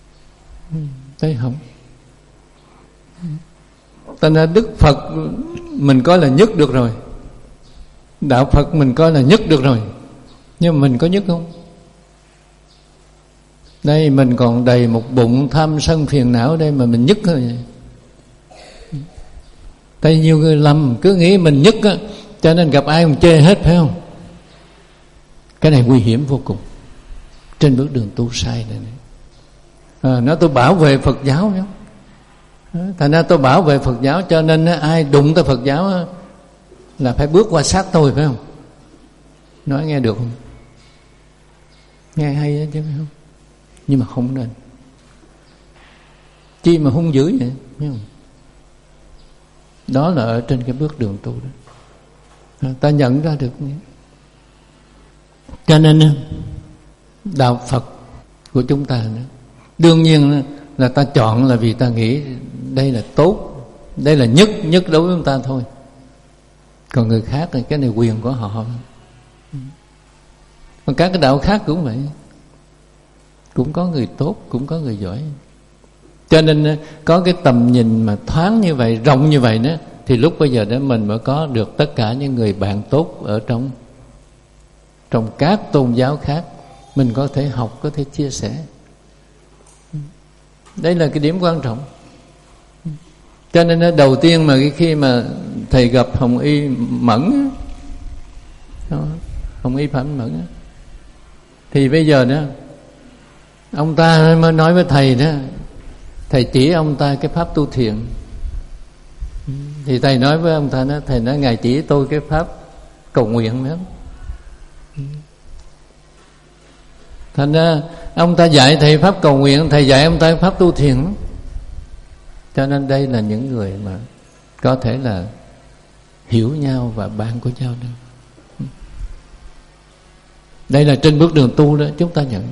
Thấy không? Thành ra Đức Phật mình coi là nhất được rồi, đạo Phật mình coi là nhất được rồi, nhưng mà mình có nhất không? Đây mình còn đầy một bụng tham sân phiền não đây mà mình nhất thôi. Tại nhiều người lầm, cứ nghĩ mình nhất á, cho nên gặp ai cũng chê hết, phải không? Cái này nguy hiểm vô cùng trên bước đường tu sai này. À, nói tôi bảo vệ Phật giáo nhá. Thành ra tôi bảo vệ Phật giáo, cho nên ai đụng tới Phật giáo là phải bước qua sát tôi, phải không? Nói nghe được không? Nghe hay đó chứ, phải không? Nhưng mà không nên. Chi mà hung dữ vậy, thấy không? Đó là ở trên cái bước đường tu đó, ta nhận ra được. Cho nên đạo Phật của chúng ta nữa, đương nhiên là ta chọn là vì ta nghĩ đây là tốt, đây là nhất nhất đối với chúng ta thôi. Còn người khác thì cái này quyền của họ. Còn các cái đạo khác cũng vậy, cũng có người tốt, cũng có người giỏi. Cho nên có cái tầm nhìn mà thoáng như vậy, rộng như vậy đó, thì lúc bây giờ đó mình mới có được tất cả những người bạn tốt ở trong trong các tôn giáo khác. Mình có thể học, có thể chia sẻ. Đây là cái điểm quan trọng. Cho nên đầu tiên mà khi mà thầy gặp Hồng Y Mẫn đó, Hồng Y Phạm Mẫn đó, thì bây giờ đó ông ta mới nói với thầy đó, thầy chỉ ông ta cái pháp tu thiền. Thì thầy nói với ông ta đó, thầy nói ngài chỉ tôi cái pháp cầu nguyện nữa. Thành ra ông ta dạy thầy pháp cầu nguyện, thầy dạy ông ta pháp tu thiền. Cho nên đây là những người mà có thể là hiểu nhau và bạn của nhau đó. Đây là trên bước đường tu đó, chúng ta nhận.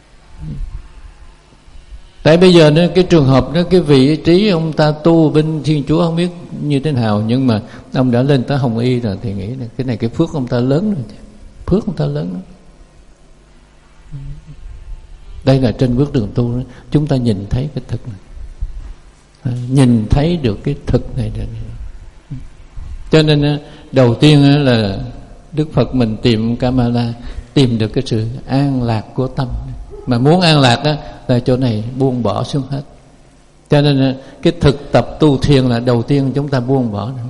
Tại bây giờ đó, cái trường hợp đó, cái vị trí ông ta tu bên Thiên Chúa không biết như thế nào, nhưng mà ông đã lên tới Hồng Y rồi thì nghĩ là cái này cái phước ông ta lớn rồi, phước ông ta lớn đó. Đây là trên bước đường tu đó, chúng ta nhìn thấy cái thực này, à, nhìn thấy được cái thực này được. Cho nên đầu tiên là Đức Phật mình tìm Kamala, tìm được cái sự an lạc của tâm. Mà muốn an lạc đó, là chỗ này buông bỏ xuống hết. Cho nên cái thực tập tu thiền là đầu tiên chúng ta buông bỏ nữa.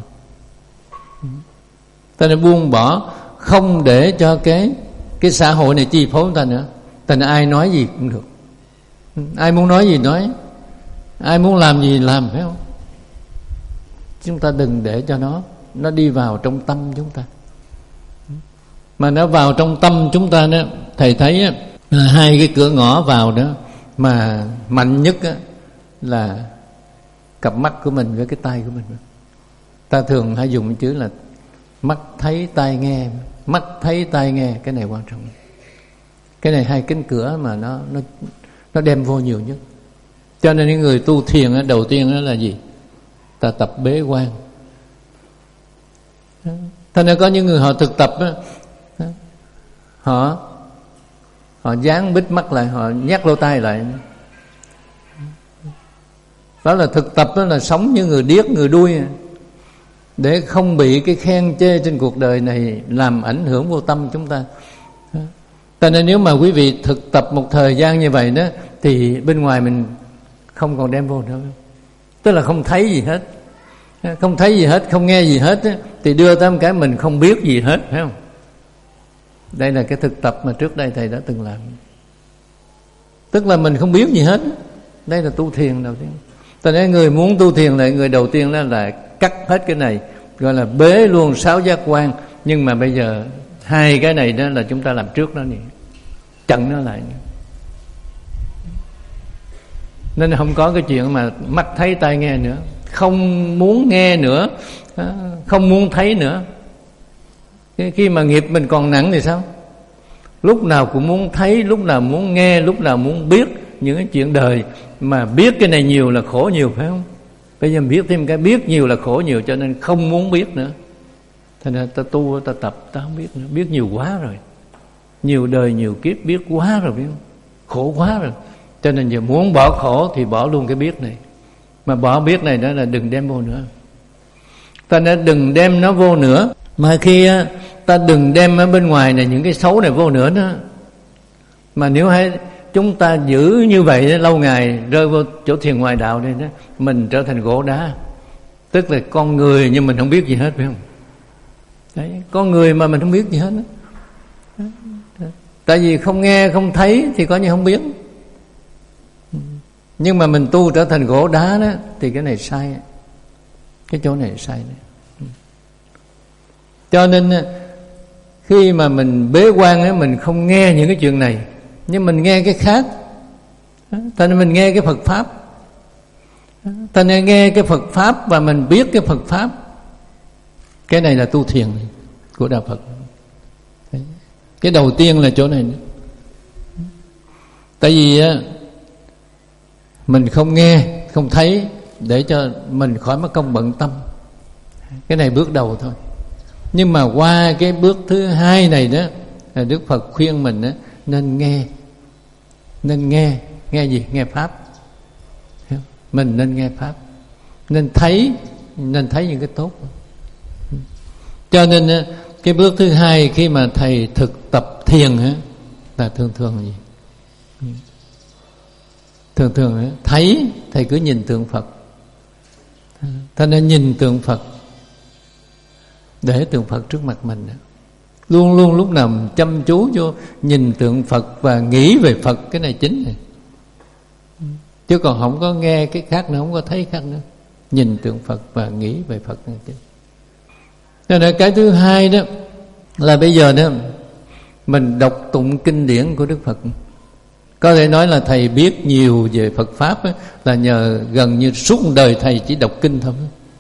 Ta nên buông bỏ, không để cho cái cái xã hội này chi phối chúng ta nữa. Thành ai nói gì cũng được, ai muốn nói gì nói, ai muốn làm gì làm, phải không? Chúng ta đừng để cho nó nó đi vào trong tâm chúng ta. Mà nó vào trong tâm chúng ta đó, thầy thấy là hai cái cửa ngõ vào đó mà mạnh nhất á, là cặp mắt của mình với cái tay của mình. Ta thường hay dùng chữ là mắt thấy tai nghe, mắt thấy tai nghe, cái này quan trọng. Cái này hai cánh cửa mà nó nó nó đem vô nhiều nhất. Cho nên những người tu thiền á, đầu tiên đó là gì? Ta tập bế quan. Thế nên có những người họ thực tập á, họ họ dán bít mắt lại, họ nhắc lỗ tai lại. Đó là thực tập, đó là sống như người điếc người đuôi, để không bị cái khen chê trên cuộc đời này làm ảnh hưởng vô tâm chúng ta. Cho nên nếu mà quý vị thực tập một thời gian như vậy đó, thì bên ngoài mình không còn đem vô nữa. Tức là không thấy gì hết, không thấy gì hết, không nghe gì hết đó, thì đưa tới một cái mình không biết gì hết, phải không? Đây là cái thực tập mà trước đây thầy đã từng làm. Tức là mình không biết gì hết. Đây là tu thiền đầu tiên. Cho nên người muốn tu thiền là người đầu tiên đó là cắt hết cái này, gọi là bế luôn sáu giác quan. Nhưng mà bây giờ hai cái này đó là chúng ta làm trước đó nè, chặn nó lại. Nên không có cái chuyện mà mắt thấy tai nghe nữa, không muốn nghe nữa, không muốn thấy nữa. Khi mà nghiệp mình còn nặng thì sao? Lúc nào cũng muốn thấy, lúc nào muốn nghe, lúc nào muốn biết những cái chuyện đời. Mà biết cái này nhiều là khổ nhiều, phải không? Bây giờ biết thêm cái biết nhiều là khổ nhiều, cho nên không muốn biết nữa. Thế nên ta tu, ta tập, ta không biết nữa. Biết nhiều quá rồi, nhiều đời nhiều kiếp biết quá rồi, biết không? Khổ quá rồi. Cho nên giờ muốn bỏ khổ thì bỏ luôn cái biết này. Mà bỏ biết này đó là đừng đem vô nữa. Ta nên đừng đem nó vô nữa. Mà khi ta đừng đem ở bên ngoài này những cái xấu này vô nữa đó. Mà nếu hay chúng ta giữ như vậy đó, lâu ngày rơi vô chỗ thiền ngoại đạo này đó, mình trở thành gỗ đá. Tức là con người nhưng mình không biết gì hết, phải không? Đấy, con người mà mình không biết gì hết đó. Tại vì không nghe không thấy thì có như không biết. Nhưng mà mình tu trở thành gỗ đá đó thì cái này sai. Cái chỗ này sai đấy. Cho nên khi mà mình bế quan á, mình không nghe những cái chuyện này, nhưng mình nghe cái khác. Thành nên mình nghe cái Phật Pháp. Thành nên nghe cái Phật Pháp và mình biết cái Phật Pháp. Cái này là tu thiền của Đạo Phật. Cái đầu tiên là chỗ này. Tại vì á, mình không nghe, không thấy, để cho mình khỏi mất công bận tâm. Cái này bước đầu thôi. Nhưng mà qua cái bước thứ hai này đó, Đức Phật khuyên mình đó, nên nghe. Nên nghe. Nghe gì? Nghe Pháp. Mình nên nghe Pháp. Nên thấy. Nên thấy những cái tốt. Cho nên cái bước thứ hai khi mà thầy thực tập thiền á, là thường thường là gì? Thường thường á, thấy thầy cứ nhìn tượng Phật. Thầy nên nhìn tượng Phật, để tượng Phật trước mặt mình đó. Luôn luôn lúc nào chăm chú vô nhìn tượng Phật và nghĩ về Phật. Cái này chính này. Chứ còn không có nghe cái khác nữa, không có thấy khác nữa. Nhìn tượng Phật và nghĩ về Phật này chính. Cho nên cái thứ hai đó là bây giờ đó mình đọc tụng kinh điển của Đức Phật. Có thể nói là thầy biết nhiều về Phật Pháp ấy, là nhờ gần như suốt đời thầy chỉ đọc kinh thôi.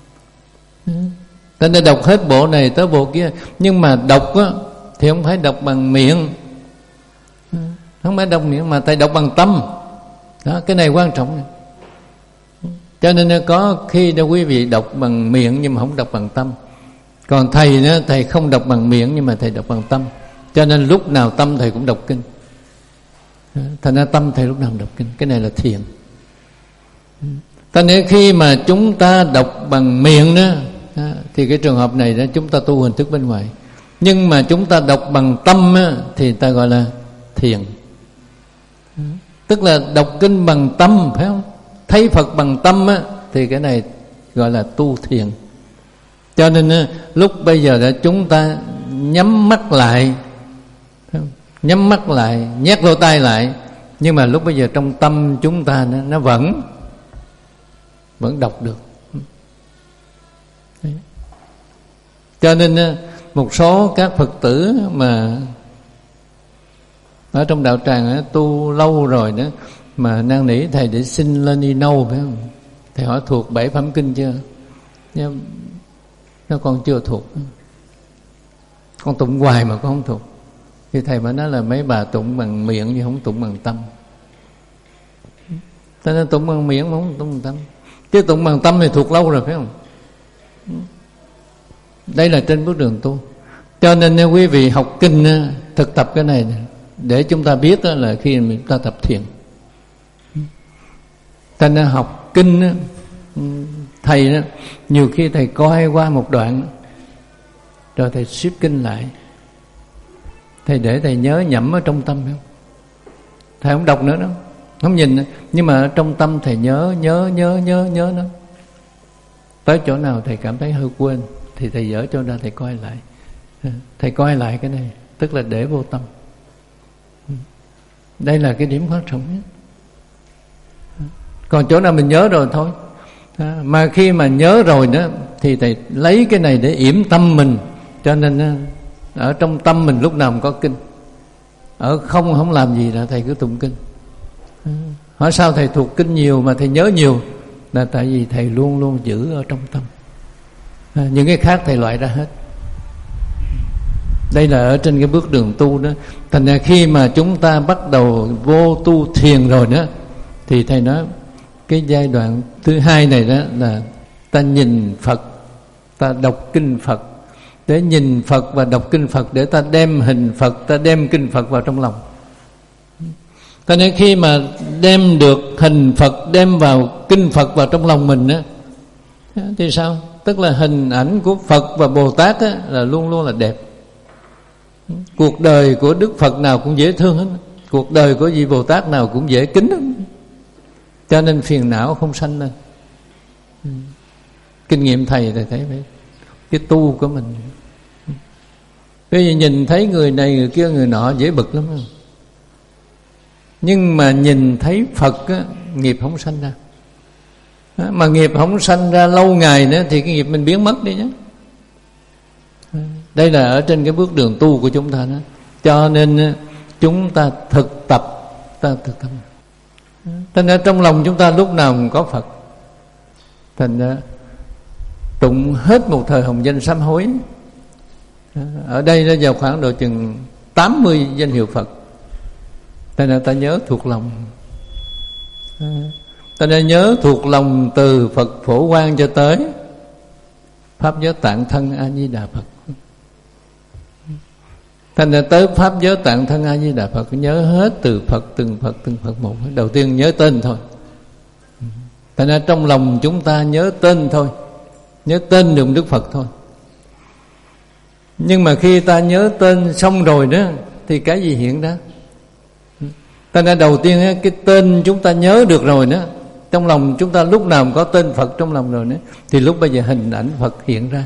Thế nên đọc hết bộ này tới bộ kia. Nhưng mà đọc á, thì không phải đọc bằng miệng. Không phải đọc miệng mà thầy đọc bằng tâm. Đó, cái này quan trọng này. Cho nên có khi đâu quý vị đọc bằng miệng nhưng mà không đọc bằng tâm. Còn thầy nữa, thầy không đọc bằng miệng nhưng mà thầy đọc bằng tâm. Cho nên lúc nào tâm thầy cũng đọc kinh. Thành ra tâm thầy lúc nào cũng đọc kinh. Cái này là thiền. Thành ra khi mà chúng ta đọc bằng miệng đó, thì cái trường hợp này đó chúng ta tu hình thức bên ngoài. Nhưng mà chúng ta đọc bằng tâm á, thì ta gọi là thiền. Tức là đọc kinh bằng tâm, phải không? Thấy Phật bằng tâm á, thì cái này gọi là tu thiền. Cho nên á, lúc bây giờ là chúng ta nhắm mắt lại, nhắm mắt lại, nhét lỗ tai lại. Nhưng mà lúc bây giờ trong tâm chúng ta nó, nó vẫn Vẫn đọc được. Đấy. Cho nên một số các Phật tử mà ở trong đạo tràng đó, tu lâu rồi đó, mà năn nỉ thầy để xin lên đi nâu, phải không? Thầy hỏi thuộc bảy phẩm kinh chưa? Nhưng nó con chưa thuộc. Con tụng hoài mà con không thuộc. Thì thầy mới nói là mấy bà tụng bằng miệng nhưng không tụng bằng tâm. Cho nên tụng bằng miệng mà không tụng bằng tâm. Chứ tụng bằng tâm thì thuộc lâu rồi, phải không? Đây là trên bước đường tu. Cho nên nếu quý vị học kinh, thực tập cái này để chúng ta biết là khi chúng ta tập thiền. Cho nên học kinh, thầy nhiều khi thầy coi qua một đoạn rồi thầy xếp kinh lại. Thầy để thầy nhớ nhẩm ở trong tâm, không? Thầy không đọc nữa đâu, không nhìn, nhưng mà trong tâm thầy nhớ nhớ nhớ nhớ nhớ nó. Tới chỗ nào thầy cảm thấy hơi quên thì thầy dở cho ra thầy coi lại. Thầy coi lại cái này, tức là để vô tâm. Đây là cái điểm quan trọng nhất. Còn chỗ nào mình nhớ rồi thôi. Mà khi mà nhớ rồi đó thì thầy lấy cái này để yểm tâm mình. Cho nên ở trong tâm mình lúc nào cũng có kinh. Ở không không làm gì là thầy cứ tụng kinh. Hỏi sao thầy thuộc kinh nhiều mà thầy nhớ nhiều? Là tại vì thầy luôn luôn giữ ở trong tâm. Những cái khác thầy loại ra hết. Đây là ở trên cái bước đường tu đó. Thành ra khi mà chúng ta bắt đầu vô tu thiền rồi đó, thì thầy nói cái giai đoạn thứ hai này đó là ta nhìn Phật, ta đọc kinh Phật. Để nhìn Phật và đọc kinh Phật, để ta đem hình Phật, ta đem kinh Phật vào trong lòng. Cho nên khi mà đem được hình Phật, đem vào kinh Phật vào trong lòng mình á, thì sao? Tức là hình ảnh của Phật và Bồ Tát á, là luôn luôn là đẹp. Cuộc đời của Đức Phật nào cũng dễ thương hết, cuộc đời của vị Bồ Tát nào cũng dễ kính hết. Cho nên phiền não không sanh lên. Kinh nghiệm thầy thầy thấy vậy. Cái tu của mình, bây giờ nhìn thấy người này người kia người nọ dễ bực lắm. Nhưng mà nhìn thấy Phật á, nghiệp không sanh ra. Mà nghiệp không sanh ra lâu ngày nữa thì cái nghiệp mình biến mất đi nhé. Đây là ở trên cái bước đường tu của chúng ta đó. Cho nên chúng ta thực tập, ta thực tập. Thành ra trong lòng chúng ta lúc nào cũng có Phật. Thành ra tụng hết một thời hồng danh sám hối. Ở đây nó vào khoảng độ chừng tám mươi danh hiệu Phật. Thành ra ta nhớ thuộc lòng. Ta đã nhớ thuộc lòng từ Phật Phổ Quang cho tới Pháp Giới Tạng Thân A Di Đà Phật. Thành ra tới Pháp Giới Tạng Thân A Di Đà Phật nhớ hết từ Phật từng Phật từng Phật một. Đầu tiên nhớ tên thôi. Thành ra trong lòng chúng ta nhớ tên thôi, nhớ tên được Đức Phật thôi. Nhưng mà khi ta nhớ tên xong rồi đó thì cái gì hiện ra? Thành ra đầu tiên cái tên chúng ta nhớ được rồi đó, trong lòng chúng ta lúc nào có tên Phật trong lòng rồi nữa, thì lúc bây giờ hình ảnh Phật hiện ra.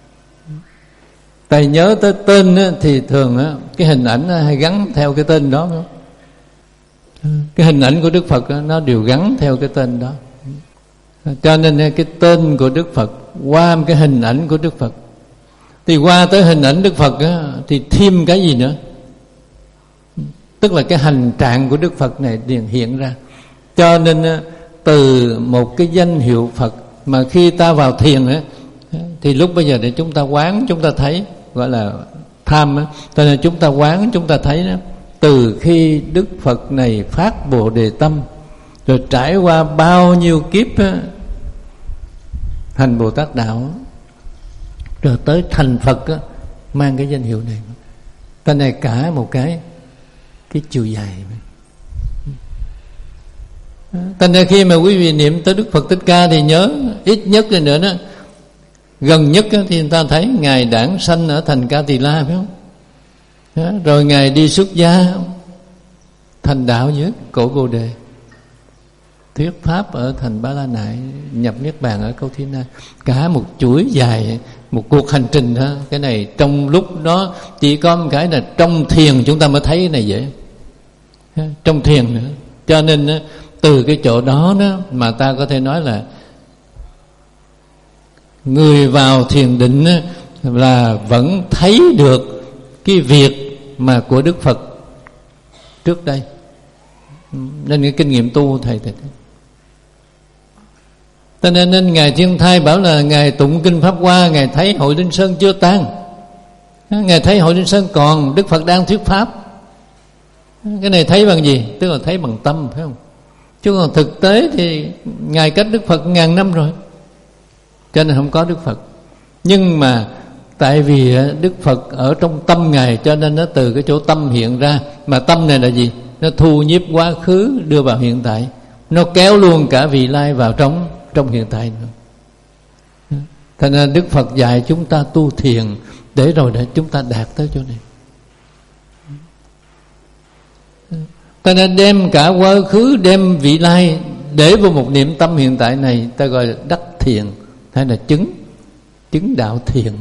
Tại nhớ tới tên á, thì thường á, cái hình ảnh hay gắn theo cái tên đó nữa. Cái hình ảnh của Đức Phật á, nó đều gắn theo cái tên đó. Cho nên cái tên của Đức Phật qua cái hình ảnh của Đức Phật, thì qua tới hình ảnh Đức Phật á, thì thêm cái gì nữa? Tức là cái hành trạng của Đức Phật này liền hiện ra. Cho nên từ một cái danh hiệu Phật mà khi ta vào thiền á, thì lúc bây giờ để chúng ta quán, chúng ta thấy, gọi là tham á, cho nên chúng ta quán, chúng ta thấy đó, từ khi Đức Phật này phát Bồ Đề Tâm, rồi trải qua bao nhiêu kiếp á, thành Bồ Tát Đạo, rồi tới thành Phật á, mang cái danh hiệu này. Cái này cả một cái cái chiều dài. Thành ra khi mà quý vị niệm tới Đức Phật Thích Ca thì nhớ ít nhất là nữa đó, gần nhất thì người ta thấy Ngài đản sanh ở thành Ca Tỳ La, phải không? Đó, rồi Ngài đi xuất gia thành đạo dưới cội Bồ Đề, thuyết pháp ở thành Ba La Nại, nhập niết bàn ở Câu Thi Na. Cả một chuỗi dài, một cuộc hành trình đó. Cái này trong lúc đó chỉ có một cái là trong thiền chúng ta mới thấy cái này dễ, trong thiền nữa. Cho nên từ cái chỗ đó, đó mà ta có thể nói là người vào thiền định là vẫn thấy được cái việc mà của Đức Phật trước đây. Nên cái kinh nghiệm tu thầy thầy cho nên, nên Ngài Thiên Thai bảo là Ngài tụng kinh Pháp Hoa, Ngài thấy Hội Linh Sơn chưa tan, Ngài thấy Hội Linh Sơn còn, Đức Phật đang thuyết pháp. Cái này thấy bằng gì? Tức là thấy bằng tâm, phải không? Chứ còn thực tế thì Ngài cách Đức Phật ngàn năm rồi, cho nên không có Đức Phật. Nhưng mà tại vì Đức Phật ở trong tâm Ngài, cho nên nó từ cái chỗ tâm hiện ra. Mà tâm này là gì? Nó thu nhiếp quá khứ đưa vào hiện tại, nó kéo luôn cả vị lai vào trong trong hiện tại nữa. Thành ra Đức Phật dạy chúng ta tu thiền để rồi để chúng ta đạt tới chỗ này. Ta nên đem cả quá khứ, đem vị lai để vào một niệm tâm hiện tại này, ta gọi là đắc thiền, hay là chứng chứng đạo thiền.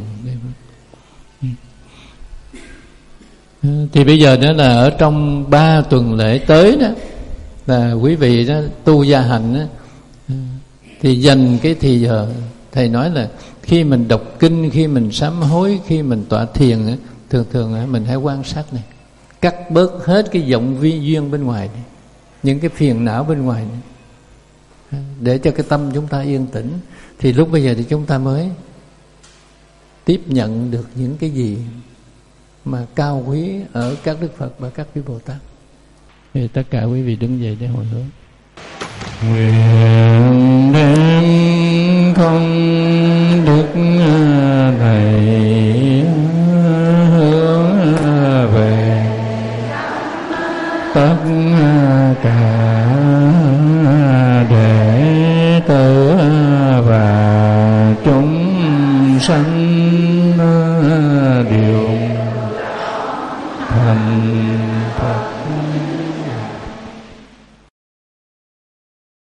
Thì bây giờ đó là ở trong ba tuần lễ tới đó, là quý vị đó tu gia hạnh đó, thì dành cái thì giờ thầy nói là khi mình đọc kinh, khi mình sám hối, khi mình tọa thiền đó, thường thường mình hãy quan sát này, cắt bớt hết cái vọng vi duyên bên ngoài này, những cái phiền não bên ngoài này, để cho cái tâm chúng ta yên tĩnh. Thì lúc bây giờ thì chúng ta mới tiếp nhận được những cái gì mà cao quý ở các Đức Phật và các vị Bồ Tát. Thì tất cả quý vị đứng dậy để hồi hướng. Nguyện đem không đức thầy hướng về tất cả đệ tử và chúng điều thành